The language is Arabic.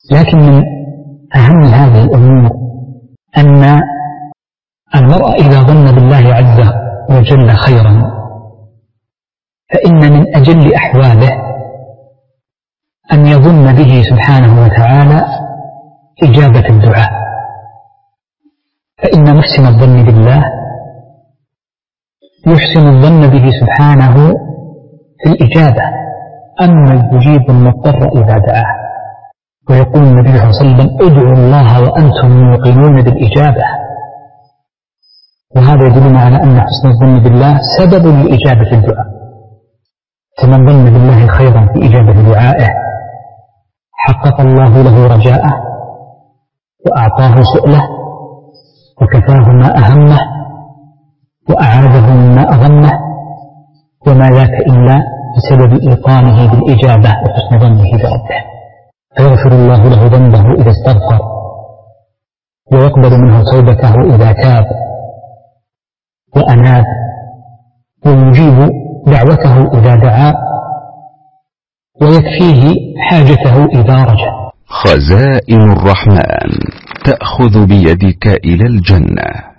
لكن من أهم هذه الأمور أن المرء إذا ظن بالله عز وجل خيرا فإن من أجل أحواله أن يظن به سبحانه وتعالى إجابة الدعاء، فإن محسن الظن بالله يحسن الظن به سبحانه في الإجابة، أما يجيب المضطر إذا دعاه. ويقول النبي صلى الله عليه وسلم: ادعوا الله وأنتم موقنون بالإجابة. وهذا يدلنا على أن حسن الظن بالله سبب لإجابة الدعاء، فمن ظن بالله خيرا في إجابة دعائه حقق الله له رجاءه وأعطاه سؤله وكفاه ما أهمه وأعاده مما أغمه، وما ذاك إلا بسبب إيقانه بالإجابة وحسن ظنه بربه، فيغفر الله له ذنبه إذا استغفر، ويقبل منه توبته إذا تاب وأناب، ويجيب دعوته إذا دعا، ويكفيه حاجته إذا رجا. خزائن الرحمن تأخذ بيدك إلى الجنة.